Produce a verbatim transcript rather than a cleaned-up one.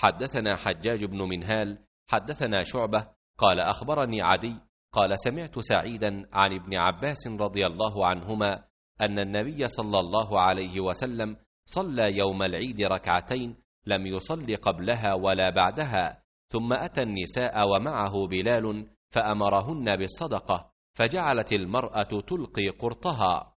حدثنا حجاج بن منهال حدثنا شعبة قال أخبرني عدي قال سمعت سعيدا عن ابن عباس رضي الله عنهما أن النبي صلى الله عليه وسلم صلى يوم العيد ركعتين لم يصل قبلها ولا بعدها، ثم أتى النساء ومعه بلال فأمرهن بالصدقة، فجعلت المرأة تلقي قرطها